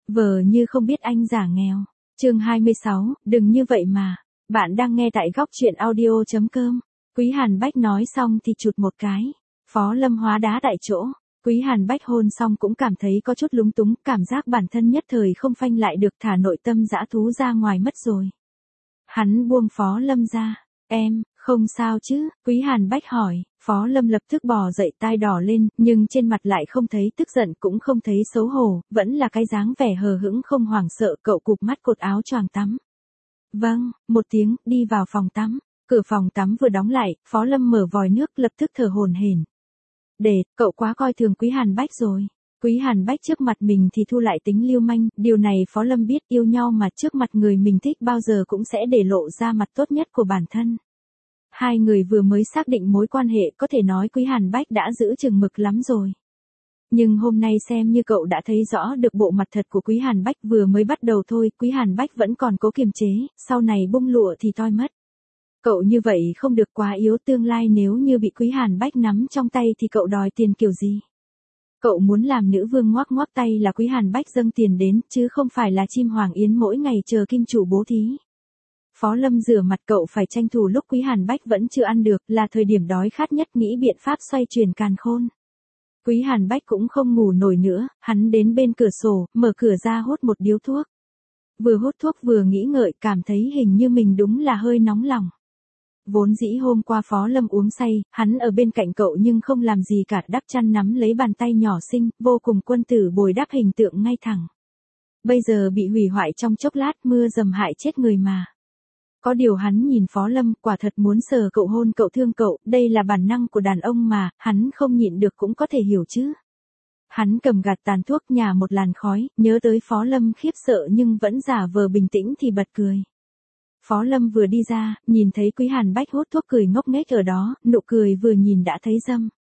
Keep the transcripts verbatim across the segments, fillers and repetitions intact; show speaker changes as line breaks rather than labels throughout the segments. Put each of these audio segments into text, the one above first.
Vờ như không biết anh giả nghèo. Chương hai mươi sáu, đừng như vậy mà. Bạn đang nghe tại góc truyện audio chấm com. Quý Hàn Bách nói xong thì chụt một cái. Phó Lâm hóa đá tại chỗ. Quý Hàn Bách hôn xong cũng cảm thấy có chút lúng túng, cảm giác bản thân nhất thời không phanh lại được, thả nội tâm dã thú ra ngoài mất rồi. Hắn buông Phó Lâm ra. Em, không sao chứ? Quý Hàn Bách hỏi. Phó Lâm lập tức bò dậy, tai đỏ lên, nhưng trên mặt lại không thấy tức giận cũng không thấy xấu hổ, vẫn là cái dáng vẻ hờ hững không hoảng sợ. Cậu cụp mắt cột áo choàng tắm. Vâng, một tiếng, đi vào phòng tắm. Cửa phòng tắm vừa đóng lại, Phó Lâm mở vòi nước lập tức thở hổn hển. Để, cậu quá coi thường Quý Hàn Bách rồi. Quý Hàn Bách trước mặt mình thì thu lại tính lưu manh, điều này Phó Lâm biết, yêu nhau mà trước mặt người mình thích bao giờ cũng sẽ để lộ ra mặt tốt nhất của bản thân. Hai người vừa mới xác định mối quan hệ, có thể nói Quý Hàn Bách đã giữ chừng mực lắm rồi. Nhưng hôm nay xem như cậu đã thấy rõ được bộ mặt thật của Quý Hàn Bách, vừa mới bắt đầu thôi, Quý Hàn Bách vẫn còn cố kiềm chế, sau này bung lụa thì toi mất. Cậu như vậy không được quá yếu, tương lai nếu như bị Quý Hàn Bách nắm trong tay thì cậu đòi tiền kiểu gì? Cậu muốn làm nữ vương ngoác ngoác tay là Quý Hàn Bách dâng tiền đến, chứ không phải là chim hoàng yến mỗi ngày chờ kim chủ bố thí. Phó Lâm rửa mặt, cậu phải tranh thủ lúc Quý Hàn Bách vẫn chưa ăn được, là thời điểm đói khát nhất, nghĩ biện pháp xoay chuyển càn khôn. Quý Hàn Bách cũng không ngủ nổi nữa, hắn đến bên cửa sổ, mở cửa ra hút một điếu thuốc. Vừa hút thuốc vừa nghĩ ngợi, cảm thấy hình như mình đúng là hơi nóng lòng. Vốn dĩ hôm qua Phó Lâm uống say, hắn ở bên cạnh cậu nhưng không làm gì cả, đắp chăn nắm lấy bàn tay nhỏ xinh, vô cùng quân tử bồi đắp hình tượng ngay thẳng. Bây giờ bị hủy hoại trong chốc lát, mưa dầm hại chết người mà. Có điều hắn nhìn Phó Lâm, quả thật muốn sờ cậu, hôn cậu, thương cậu, đây là bản năng của đàn ông mà, hắn không nhịn được cũng có thể hiểu chứ. Hắn cầm gạt tàn thuốc, nhả một làn khói, nhớ tới Phó Lâm khiếp sợ nhưng vẫn giả vờ bình tĩnh thì bật cười. Phó Lâm vừa đi ra, nhìn thấy Quý Hàn Bách hút thuốc cười ngốc nghếch ở đó, nụ cười vừa nhìn đã thấy dâm.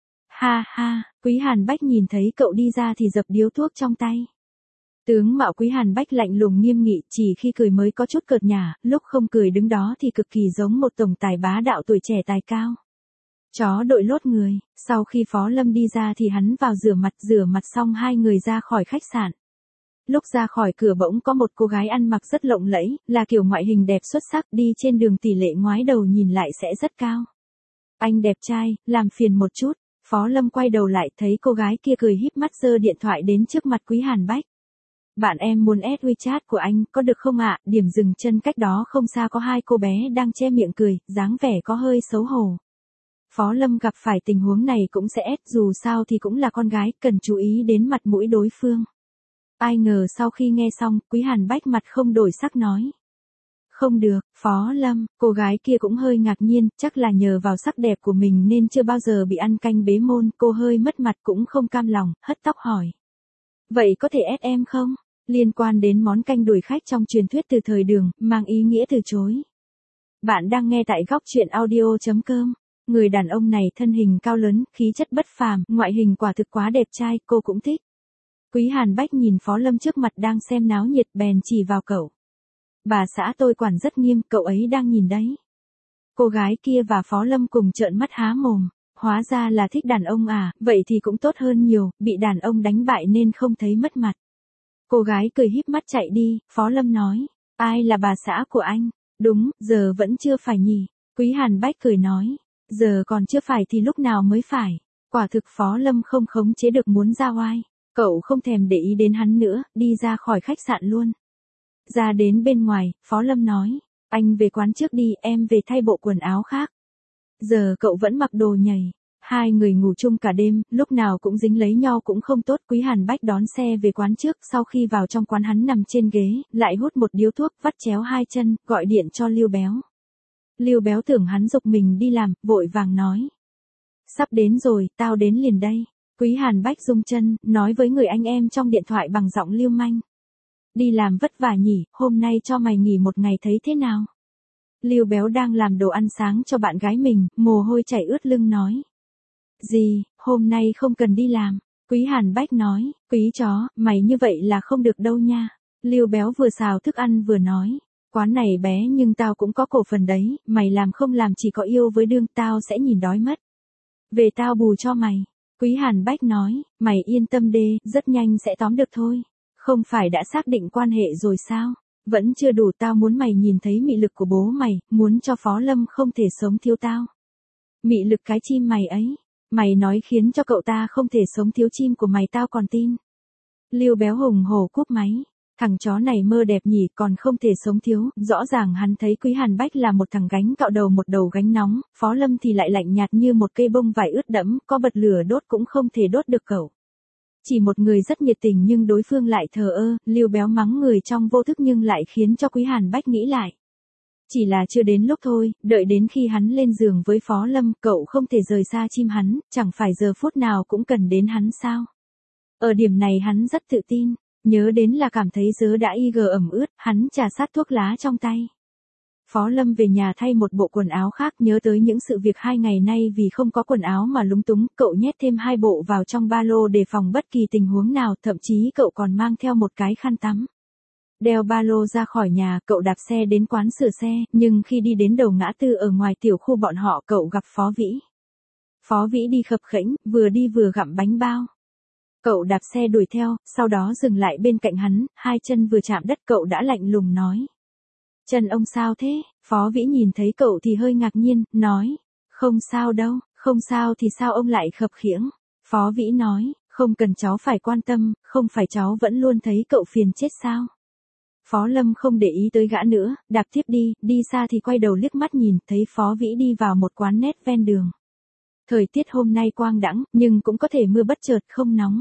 Ha ha, Quý Hàn Bách nhìn thấy cậu đi ra thì dập điếu thuốc trong tay. Tướng mạo Quý Hàn Bách lạnh lùng nghiêm nghị, chỉ khi cười mới có chút cợt nhả, lúc không cười đứng đó thì cực kỳ giống một tổng tài bá đạo tuổi trẻ tài cao. Chó đội lốt người, sau khi Phó Lâm đi ra thì hắn vào rửa mặt, rửa mặt xong hai người ra khỏi khách sạn. Lúc ra khỏi cửa bỗng có một cô gái ăn mặc rất lộng lẫy, là kiểu ngoại hình đẹp xuất sắc, đi trên đường tỷ lệ ngoái đầu nhìn lại sẽ rất cao. Anh đẹp trai, làm phiền một chút. Phó Lâm quay đầu lại thấy cô gái kia cười híp mắt giơ điện thoại đến trước mặt Quý Hàn Bách. Bạn em muốn add WeChat của anh, có được không ạ? Điểm dừng chân cách đó không xa có hai cô bé đang che miệng cười, dáng vẻ có hơi xấu hổ. Phó Lâm gặp phải tình huống này cũng sẽ add, dù sao thì cũng là con gái, cần chú ý đến mặt mũi đối phương. Ai ngờ sau khi nghe xong, Quý Hàn Bách mặt không đổi sắc nói. Không được, Phó Lâm, cô gái kia cũng hơi ngạc nhiên, chắc là nhờ vào sắc đẹp của mình nên chưa bao giờ bị ăn canh bế môn, cô hơi mất mặt cũng không cam lòng, hất tóc hỏi. Vậy có thể ép em không? Liên quan đến món canh đuổi khách trong truyền thuyết từ thời Đường, mang ý nghĩa từ chối. Bạn đang nghe tại góc truyện audio chấm com. Người đàn ông này thân hình cao lớn, khí chất bất phàm, ngoại hình quả thực quá đẹp trai, cô cũng thích. Quý Hàn Bách nhìn Phó Lâm trước mặt đang xem náo nhiệt, bèn chỉ vào cậu. Bà xã tôi quản rất nghiêm, cậu ấy đang nhìn đấy. Cô gái kia và Phó Lâm cùng trợn mắt há mồm. Hóa ra là thích đàn ông à, vậy thì cũng tốt hơn nhiều, bị đàn ông đánh bại nên không thấy mất mặt. Cô gái cười híp mắt chạy đi, Phó Lâm nói. Ai là bà xã của anh? Đúng, giờ vẫn chưa phải nhỉ. Quý Hàn Bách cười nói. Giờ còn chưa phải thì lúc nào mới phải? Quả thực Phó Lâm không khống chế được muốn ra oai. Cậu không thèm để ý đến hắn nữa, đi ra khỏi khách sạn luôn. Ra đến bên ngoài, Phó Lâm nói. Anh về quán trước đi, em về thay bộ quần áo khác. Giờ cậu vẫn mặc đồ nhảy. Hai người ngủ chung cả đêm, lúc nào cũng dính lấy nhau cũng không tốt. Quý Hàn Bách đón xe về quán trước, sau khi vào trong quán hắn nằm trên ghế, lại hút một điếu thuốc, vắt chéo hai chân, gọi điện cho Lưu Béo. Lưu Béo tưởng hắn giục mình đi làm, vội vàng nói. Sắp đến rồi, tao đến liền đây. Quý Hàn Bách rung chân, nói với người anh em trong điện thoại bằng giọng lưu manh. Đi làm vất vả nhỉ, hôm nay cho mày nghỉ một ngày thấy thế nào? Lưu Béo đang làm đồ ăn sáng cho bạn gái mình, mồ hôi chảy ướt lưng nói. Gì, hôm nay không cần đi làm. Quý Hàn Bách nói, quý chó, mày như vậy là không được đâu nha. Lưu Béo vừa xào thức ăn vừa nói. Quán này bé nhưng tao cũng có cổ phần đấy, mày làm không làm chỉ có yêu với đương, tao sẽ nhìn đói mất. Về tao bù cho mày. Quý Hàn Bách nói, mày yên tâm đê, rất nhanh sẽ tóm được thôi. Không phải đã xác định quan hệ rồi sao? Vẫn chưa đủ, tao muốn mày nhìn thấy mị lực của bố mày, muốn cho Phó Lâm không thể sống thiếu tao. Mị lực cái chim mày ấy, mày nói khiến cho cậu ta không thể sống thiếu chim của mày tao còn tin. Lưu Béo hùng hổ cúp máy. Thằng chó này mơ đẹp nhỉ, còn không thể sống thiếu, rõ ràng hắn thấy Quý Hàn Bách là một thằng gánh cạo đầu một đầu gánh nóng, Phó Lâm thì lại lạnh nhạt như một cây bông vải ướt đẫm, có bật lửa đốt cũng không thể đốt được cậu. Chỉ một người rất nhiệt tình nhưng đối phương lại thờ ơ, Lưu Béo mắng người trong vô thức nhưng lại khiến cho Quý Hàn Bách nghĩ lại. Chỉ là chưa đến lúc thôi, đợi đến khi hắn lên giường với Phó Lâm, cậu không thể rời xa chim hắn, chẳng phải giờ phút nào cũng cần đến hắn sao. Ở điểm này hắn rất tự tin. Nhớ đến là cảm thấy dớ đã y gờ ẩm ướt, hắn trà sát thuốc lá trong tay. Phó Lâm về nhà thay một bộ quần áo khác, nhớ tới những sự việc hai ngày nay vì không có quần áo mà lúng túng, cậu nhét thêm hai bộ vào trong ba lô để phòng bất kỳ tình huống nào, thậm chí cậu còn mang theo một cái khăn tắm. Đeo ba lô ra khỏi nhà, cậu đạp xe đến quán sửa xe, nhưng khi đi đến đầu ngã tư ở ngoài tiểu khu bọn họ cậu gặp Phó Vĩ. Phó Vĩ đi khập khểnh, vừa đi vừa gặm bánh bao. Cậu đạp xe đuổi theo, sau đó dừng lại bên cạnh hắn, hai chân vừa chạm đất cậu đã lạnh lùng nói. Chân ông sao thế? Phó Vĩ nhìn thấy cậu thì hơi ngạc nhiên, nói. Không sao đâu, không sao thì sao ông lại khập khiễng? Phó Vĩ nói, không cần cháu phải quan tâm, không phải cháu vẫn luôn thấy cậu phiền chết sao? Phó Lâm không để ý tới gã nữa, đạp tiếp đi, đi xa thì quay đầu liếc mắt nhìn, thấy Phó Vĩ đi vào một quán nét ven đường. Thời tiết hôm nay quang đãng, nhưng cũng có thể mưa bất chợt không nóng.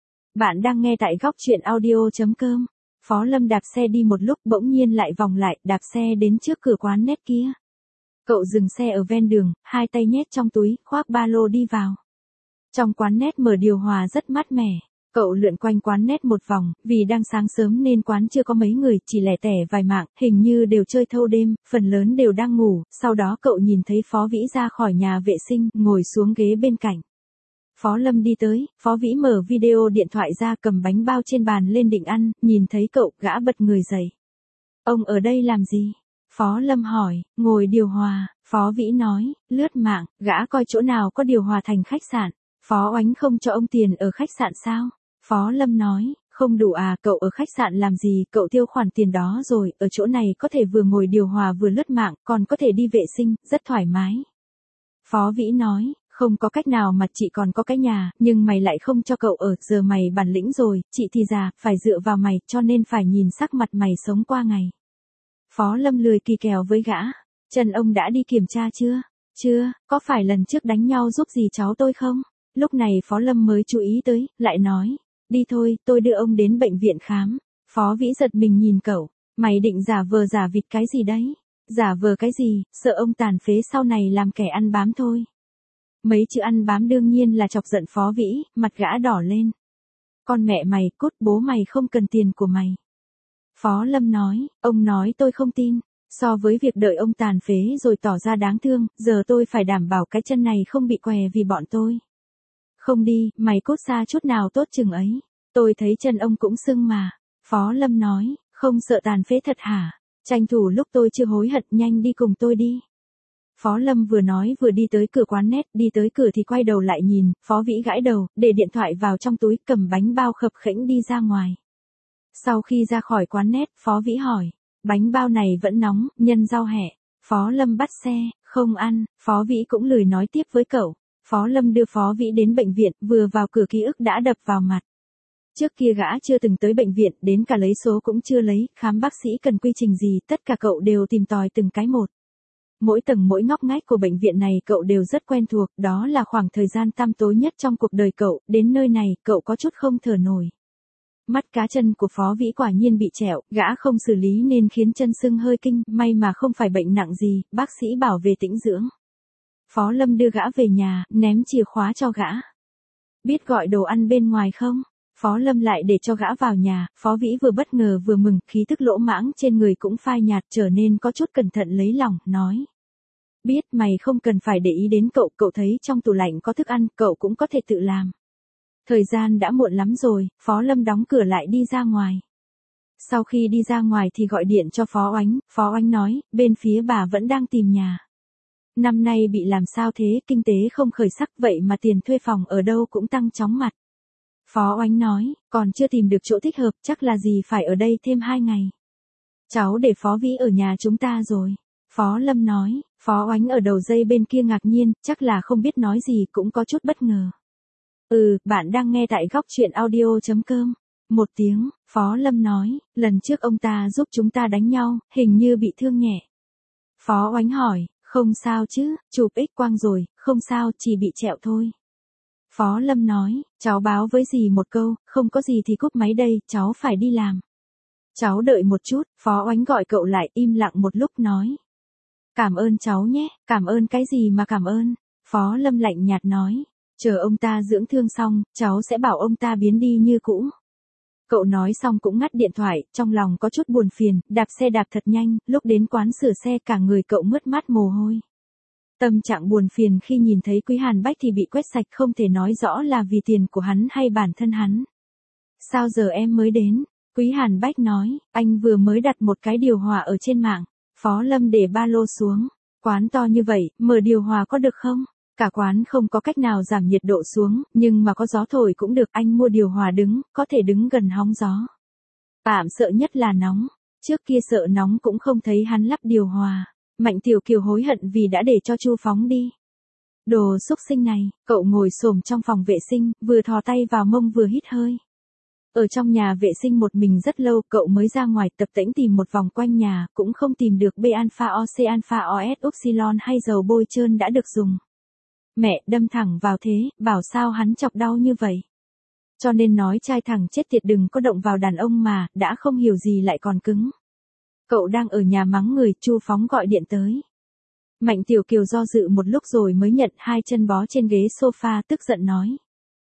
Bạn đang nghe tại góc truyện audio chấm com. Phó Lâm đạp xe đi một lúc bỗng nhiên lại vòng lại, đạp xe đến trước cửa quán nét kia. Cậu dừng xe ở ven đường, hai tay nhét trong túi, khoác ba lô đi vào. Trong quán nét mở điều hòa rất mát mẻ. Cậu lượn quanh quán nét một vòng, vì đang sáng sớm nên quán chưa có mấy người, chỉ lẻ tẻ vài mạng, hình như đều chơi thâu đêm, phần lớn đều đang ngủ. Sau đó cậu nhìn thấy Phó Vĩ ra khỏi nhà vệ sinh, ngồi xuống ghế bên cạnh. Phó Lâm đi tới, Phó Vĩ mở video điện thoại ra cầm bánh bao trên bàn lên định ăn, nhìn thấy cậu, gã bật người dậy. Ông ở đây làm gì? Phó Lâm hỏi, ngồi điều hòa, Phó Vĩ nói, lướt mạng, gã coi chỗ nào có điều hòa thành khách sạn. Phó Oánh không cho ông tiền ở khách sạn sao? Phó Lâm nói, không đủ à, cậu ở khách sạn làm gì, cậu tiêu khoản tiền đó rồi, ở chỗ này có thể vừa ngồi điều hòa vừa lướt mạng, còn có thể đi vệ sinh, rất thoải mái. Phó Vĩ nói, không có cách nào mà chị còn có cái nhà, nhưng mày lại không cho cậu ở, giờ mày bản lĩnh rồi, chị thì già, phải dựa vào mày, cho nên phải nhìn sắc mặt mày sống qua ngày. Phó Lâm lười kỳ kèo với gã, Trần ông đã đi kiểm tra chưa? Chưa, có phải lần trước đánh nhau giúp gì cháu tôi không? Lúc này Phó Lâm mới chú ý tới, lại nói, đi thôi, tôi đưa ông đến bệnh viện khám. Phó Vĩ giật mình nhìn cậu, mày định giả vờ giả vịt cái gì đấy? Giả vờ cái gì, sợ ông tàn phế sau này làm kẻ ăn bám thôi. Mấy chữ ăn bám đương nhiên là chọc giận Phó Vĩ, mặt gã đỏ lên. Con mẹ mày, cút, bố mày không cần tiền của mày. Phó Lâm nói, ông nói tôi không tin. So với việc đợi ông tàn phế rồi tỏ ra đáng thương, giờ tôi phải đảm bảo cái chân này không bị què vì bọn tôi. Không đi, mày cút xa chút nào tốt chừng ấy. Tôi thấy chân ông cũng sưng mà. Phó Lâm nói, không sợ tàn phế thật hả? Tranh thủ lúc tôi chưa hối hận, nhanh đi cùng tôi đi. Phó Lâm vừa nói vừa đi tới cửa quán nét, đi tới cửa thì quay đầu lại nhìn, Phó Vĩ gãi đầu, để điện thoại vào trong túi, cầm bánh bao khập khểnh đi ra ngoài. Sau khi ra khỏi quán nét, Phó Vĩ hỏi, bánh bao này vẫn nóng, nhân rau hẹ. Phó Lâm bắt xe, không ăn, Phó Vĩ cũng lười nói tiếp với cậu. Phó Lâm đưa Phó Vĩ đến bệnh viện, vừa vào cửa ký ức đã đập vào mặt. Trước kia gã chưa từng tới bệnh viện, đến cả lấy số cũng chưa lấy, khám bác sĩ cần quy trình gì, tất cả cậu đều tìm tòi từng cái một. Mỗi tầng mỗi ngóc ngách của bệnh viện này cậu đều rất quen thuộc, đó là khoảng thời gian tăm tối nhất trong cuộc đời cậu, đến nơi này, cậu có chút không thở nổi. Mắt cá chân của Phó Vĩ quả nhiên bị trẹo, gã không xử lý nên khiến chân sưng hơi kinh, may mà không phải bệnh nặng gì, bác sĩ bảo về tĩnh dưỡng. Phó Lâm đưa gã về nhà, ném chìa khóa cho gã. Biết gọi đồ ăn bên ngoài không? Phó Lâm lại để cho gã vào nhà, Phó Vĩ vừa bất ngờ vừa mừng, khí tức lỗ mãng trên người cũng phai nhạt trở nên có chút cẩn thận lấy lòng, nói. Biết mày không cần phải để ý đến cậu, cậu thấy trong tủ lạnh có thức ăn, cậu cũng có thể tự làm. Thời gian đã muộn lắm rồi, Phó Lâm đóng cửa lại đi ra ngoài. Sau khi đi ra ngoài thì gọi điện cho Phó Oánh, Phó Oánh nói, bên phía bà vẫn đang tìm nhà. Năm nay bị làm sao thế, kinh tế không khởi sắc vậy mà tiền thuê phòng ở đâu cũng tăng chóng mặt. Phó Oánh nói, còn chưa tìm được chỗ thích hợp, chắc là gì phải ở đây thêm hai ngày. Cháu để Phó Vĩ ở nhà chúng ta rồi. Phó Lâm nói, Phó Oánh ở đầu dây bên kia ngạc nhiên, chắc là không biết nói gì cũng có chút bất ngờ. Ừ, bạn đang nghe tại góc chuyện audio.com. Một tiếng, Phó Lâm nói, lần trước ông ta giúp chúng ta đánh nhau, hình như bị thương nhẹ. Phó Oánh hỏi, không sao chứ, chụp X quang rồi, không sao, chỉ bị trẹo thôi. Phó Lâm nói, cháu báo với dì một câu, không có gì thì cúp máy đây, cháu phải đi làm. Cháu đợi một chút, Phó Oánh gọi cậu lại, im lặng một lúc nói. Cảm ơn cháu nhé, cảm ơn cái gì mà cảm ơn. Phó Lâm lạnh nhạt nói, chờ ông ta dưỡng thương xong, cháu sẽ bảo ông ta biến đi như cũ. Cậu nói xong cũng ngắt điện thoại, trong lòng có chút buồn phiền, đạp xe đạp thật nhanh, lúc đến quán sửa xe cả người cậu mướt mát mồ hôi. Tâm trạng buồn phiền khi nhìn thấy Quý Hàn Bách thì bị quét sạch, không thể nói rõ là vì tiền của hắn hay bản thân hắn. Sao giờ em mới đến? Quý Hàn Bách nói, anh vừa mới đặt một cái điều hòa ở trên mạng. Phó Lâm để ba lô xuống. Quán to như vậy, mở điều hòa có được không? Cả quán không có cách nào giảm nhiệt độ xuống, nhưng mà có gió thổi cũng được, anh mua điều hòa đứng, có thể đứng gần hóng gió. Tạm sợ nhất là nóng. Trước kia sợ nóng cũng không thấy hắn lắp điều hòa. Mạnh Tiểu Kiều hối hận vì đã để cho Chu Phóng đi. Đồ xúc sinh này, cậu ngồi xổm trong phòng vệ sinh, vừa thò tay vào mông vừa hít hơi. Ở trong nhà vệ sinh một mình rất lâu, cậu mới ra ngoài tập tễnh tìm một vòng quanh nhà, cũng không tìm được B-alpha-O-C alpha-O-S upsilon hay dầu bôi trơn đã được dùng. Mẹ đâm thẳng vào thế, bảo sao hắn chọc đau như vậy. Cho nên nói trai thẳng chết tiệt đừng có động vào đàn ông mà, đã không hiểu gì lại còn cứng. Cậu đang ở nhà mắng người, Chu Phóng gọi điện tới. Mạnh Tiểu Kiều do dự một lúc rồi mới nhận, hai chân bó trên ghế sofa tức giận nói.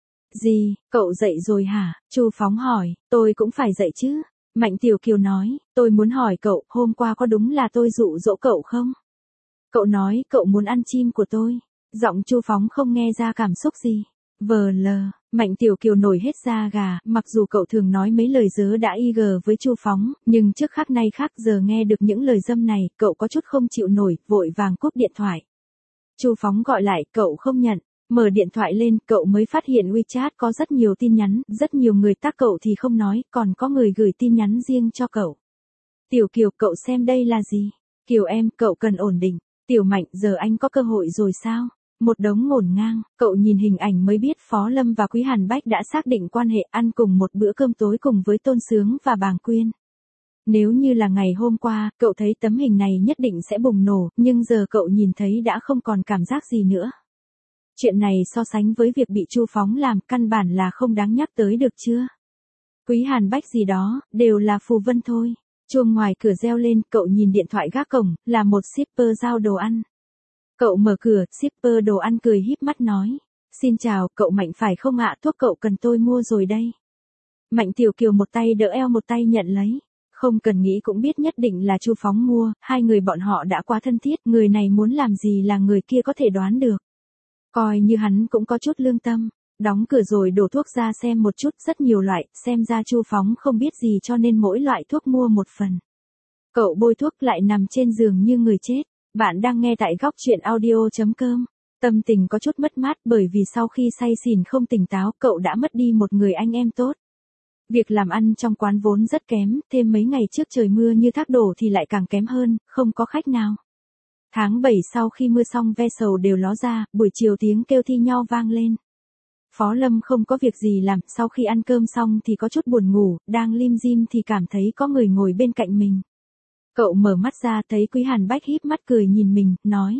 Gì, cậu dậy rồi hả? Chu Phóng hỏi, tôi cũng phải dậy chứ. Mạnh Tiểu Kiều nói, tôi muốn hỏi cậu, hôm qua có đúng là tôi dụ dỗ cậu không? Cậu nói cậu muốn ăn chim của tôi. Giọng Chu Phóng không nghe ra cảm xúc gì. Vờ lờ, Mạnh Tiểu Kiều nổi hết da gà, mặc dù cậu thường nói mấy lời dớ đã y gờ với Chu Phóng, nhưng trước khác nay khác giờ nghe được những lời dâm này, cậu có chút không chịu nổi, vội vàng cúp điện thoại. Chu Phóng gọi lại, cậu không nhận. Mở điện thoại lên, cậu mới phát hiện WeChat có rất nhiều tin nhắn, rất nhiều người tác cậu thì không nói, còn có người gửi tin nhắn riêng cho cậu. Tiểu Kiều, cậu xem đây là gì? Kiều em, cậu cần ổn định. Tiểu Mạnh, giờ anh có cơ hội rồi sao? Một đống ngổn ngang, cậu nhìn hình ảnh mới biết Phó Lâm và Quý Hàn Bách đã xác định quan hệ, ăn cùng một bữa cơm tối cùng với Tôn Sướng và Bàng Quyên. Nếu như là ngày hôm qua, cậu thấy tấm hình này nhất định sẽ bùng nổ, nhưng giờ cậu nhìn thấy đã không còn cảm giác gì nữa. Chuyện này so sánh với việc bị Chu Phóng làm, căn bản là không đáng nhắc tới được chưa? Quý Hàn Bách gì đó, đều là phù vân thôi. Chuông ngoài cửa reo lên, cậu nhìn điện thoại gác cổng, là một shipper giao đồ ăn. Cậu mở cửa, shipper đồ ăn cười híp mắt nói. Xin chào, cậu Mạnh phải không ạ, thuốc cậu cần tôi mua rồi đây. Mạnh Tiểu Kiều một tay đỡ eo một tay nhận lấy. Không cần nghĩ cũng biết nhất định là Chu Phóng mua, hai người bọn họ đã quá thân thiết, người này muốn làm gì là người kia có thể đoán được. Coi như hắn cũng có chút lương tâm. Đóng cửa rồi đổ thuốc ra xem một chút, rất nhiều loại, xem ra Chu Phóng không biết gì cho nên mỗi loại thuốc mua một phần. Cậu bôi thuốc lại nằm trên giường như người chết. Bạn đang nghe tại góc chuyện audio.com. Tâm tình có chút mất mát bởi vì sau khi say xỉn không tỉnh táo, cậu đã mất đi một người anh em tốt. Việc làm ăn trong quán vốn rất kém, thêm mấy ngày trước trời mưa như thác đổ thì lại càng kém hơn, không có khách nào. Tháng bảy sau khi mưa xong ve sầu đều ló ra, buổi chiều tiếng kêu thi nhau vang lên. Phó Lâm không có việc gì làm, sau khi ăn cơm xong thì có chút buồn ngủ, đang lim dim thì cảm thấy có người ngồi bên cạnh mình. Cậu mở mắt ra thấy Quý Hàn Bách híp mắt cười nhìn mình, nói.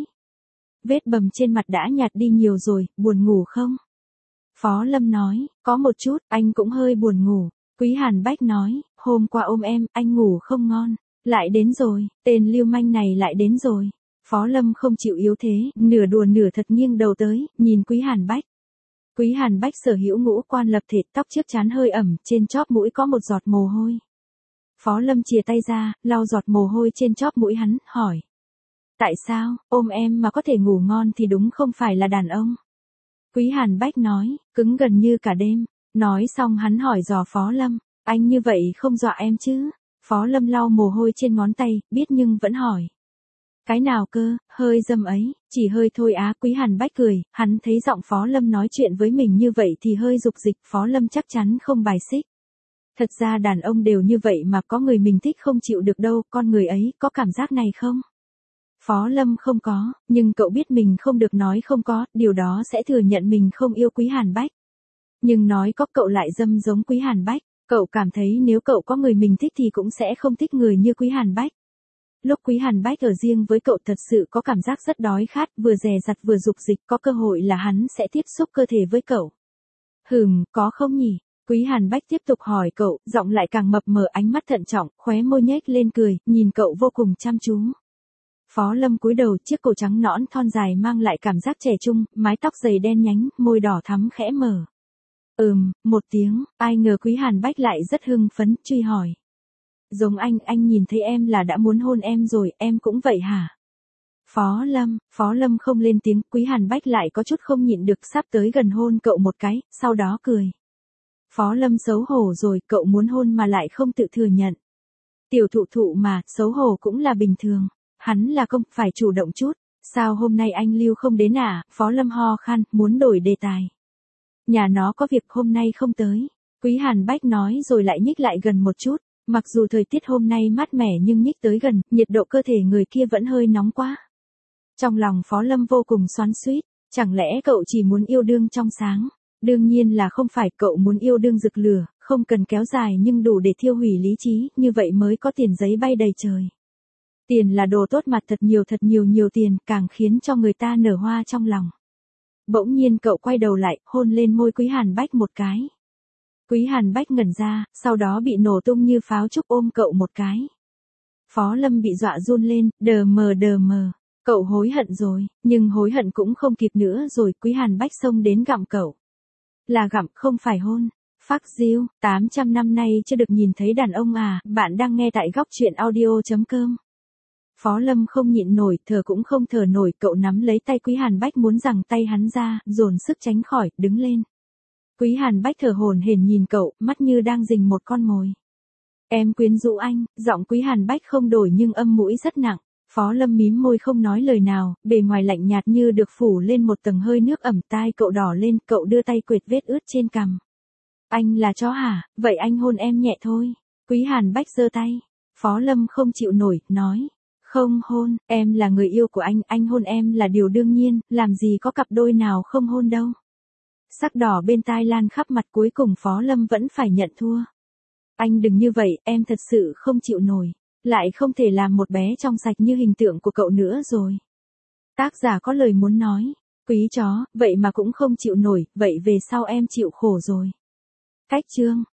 Vết bầm trên mặt đã nhạt đi nhiều rồi, buồn ngủ không? Phó Lâm nói, có một chút, anh cũng hơi buồn ngủ. Quý Hàn Bách nói, hôm qua ôm em, anh ngủ không ngon. Lại đến rồi, tên lưu manh này lại đến rồi. Phó Lâm không chịu yếu thế, nửa đùa nửa thật nghiêng đầu tới, nhìn Quý Hàn Bách. Quý Hàn Bách sở hữu ngũ quan lập thể, tóc trước trán hơi ẩm, trên chóp mũi có một giọt mồ hôi. Phó Lâm chìa tay ra, lau giọt mồ hôi trên chóp mũi hắn, hỏi. Tại sao, ôm em mà có thể ngủ ngon thì đúng không phải là đàn ông? Quý Hàn Bách nói, cứng gần như cả đêm. Nói xong hắn hỏi dò Phó Lâm, anh như vậy không dọa em chứ? Phó Lâm lau mồ hôi trên ngón tay, biết nhưng vẫn hỏi. Cái nào cơ, hơi dâm ấy, chỉ hơi thôi á. Quý Hàn Bách cười, hắn thấy giọng Phó Lâm nói chuyện với mình như vậy thì hơi dục dịch, Phó Lâm chắc chắn không bài xích. Thật ra đàn ông đều như vậy mà, có người mình thích không chịu được đâu, con người ấy có cảm giác này không? Phó Lâm không có, nhưng cậu biết mình không được nói không có, điều đó sẽ thừa nhận mình không yêu Quý Hàn Bách. Nhưng nói có cậu lại dâm giống Quý Hàn Bách, cậu cảm thấy nếu cậu có người mình thích thì cũng sẽ không thích người như Quý Hàn Bách. Lúc Quý Hàn Bách ở riêng với cậu thật sự có cảm giác rất đói khát, vừa dè dặt vừa dục dịch, có cơ hội là hắn sẽ tiếp xúc cơ thể với cậu. Hừm, có không nhỉ? Quý Hàn Bách tiếp tục hỏi cậu, giọng lại càng mập mờ, ánh mắt thận trọng, khóe môi nhếch lên cười, nhìn cậu vô cùng chăm chú. Phó Lâm cúi đầu, chiếc cổ trắng nõn thon dài mang lại cảm giác trẻ trung, mái tóc dày đen nhánh, môi đỏ thắm khẽ mở. Ừm, một tiếng, ai ngờ Quý Hàn Bách lại rất hưng phấn, truy hỏi. Giống anh, anh nhìn thấy em là đã muốn hôn em rồi, em cũng vậy hả? Phó Lâm, Phó Lâm không lên tiếng, Quý Hàn Bách lại có chút không nhịn được, sắp tới gần hôn cậu một cái, sau đó cười. Phó Lâm xấu hổ rồi, cậu muốn hôn mà lại không tự thừa nhận. Tiểu thụ thụ mà, xấu hổ cũng là bình thường. Hắn là công, phải chủ động chút. Sao hôm nay anh Lưu không đến à? Phó Lâm ho khan, muốn đổi đề tài. Nhà nó có việc hôm nay không tới. Quý Hàn Bách nói rồi lại nhích lại gần một chút. Mặc dù thời tiết hôm nay mát mẻ nhưng nhích tới gần, nhiệt độ cơ thể người kia vẫn hơi nóng quá. Trong lòng Phó Lâm vô cùng xoắn xuýt, chẳng lẽ cậu chỉ muốn yêu đương trong sáng? Đương nhiên là không phải, cậu muốn yêu đương rực lửa, không cần kéo dài nhưng đủ để thiêu hủy lý trí, như vậy mới có tiền giấy bay đầy trời. Tiền là đồ tốt mà, thật nhiều thật nhiều nhiều tiền, càng khiến cho người ta nở hoa trong lòng. Bỗng nhiên cậu quay đầu lại, hôn lên môi Quý Hàn Bách một cái. Quý Hàn Bách ngẩn ra, sau đó bị nổ tung như pháo trúc ôm cậu một cái. Phó Lâm bị dọa run lên, đờ mờ đờ mờ. Cậu hối hận rồi, nhưng hối hận cũng không kịp nữa rồi, Quý Hàn Bách xông đến gặm cậu. Là gặm, không phải hôn. Phác diêu, tám trăm năm nay chưa được nhìn thấy đàn ông à, bạn đang nghe tại góc truyện audio.com. Phó Lâm không nhịn nổi, thở cũng không thở nổi, cậu nắm lấy tay Quý Hàn Bách muốn giằng tay hắn ra, dồn sức tránh khỏi, đứng lên. Quý Hàn Bách thở hổn hển nhìn cậu, mắt như đang rình một con mồi. Em quyến rũ anh, giọng Quý Hàn Bách không đổi nhưng âm mũi rất nặng. Phó Lâm mím môi không nói lời nào, bề ngoài lạnh nhạt như được phủ lên một tầng hơi nước ẩm, tai cậu đỏ lên, cậu đưa tay quệt vết ướt trên cằm. Anh là chó hả, vậy anh hôn em nhẹ thôi. Quý Hàn Bách giơ tay. Phó Lâm không chịu nổi, nói. Không hôn, em là người yêu của anh, anh hôn em là điều đương nhiên, làm gì có cặp đôi nào không hôn đâu. Sắc đỏ bên tai lan khắp mặt, cuối cùng Phó Lâm vẫn phải nhận thua. Anh đừng như vậy, em thật sự không chịu nổi. Lại không thể làm một bé trong sạch như hình tượng của cậu nữa rồi. Tác giả có lời muốn nói. Quý chó, vậy mà cũng không chịu nổi, vậy về sau em chịu khổ rồi. Cách chương.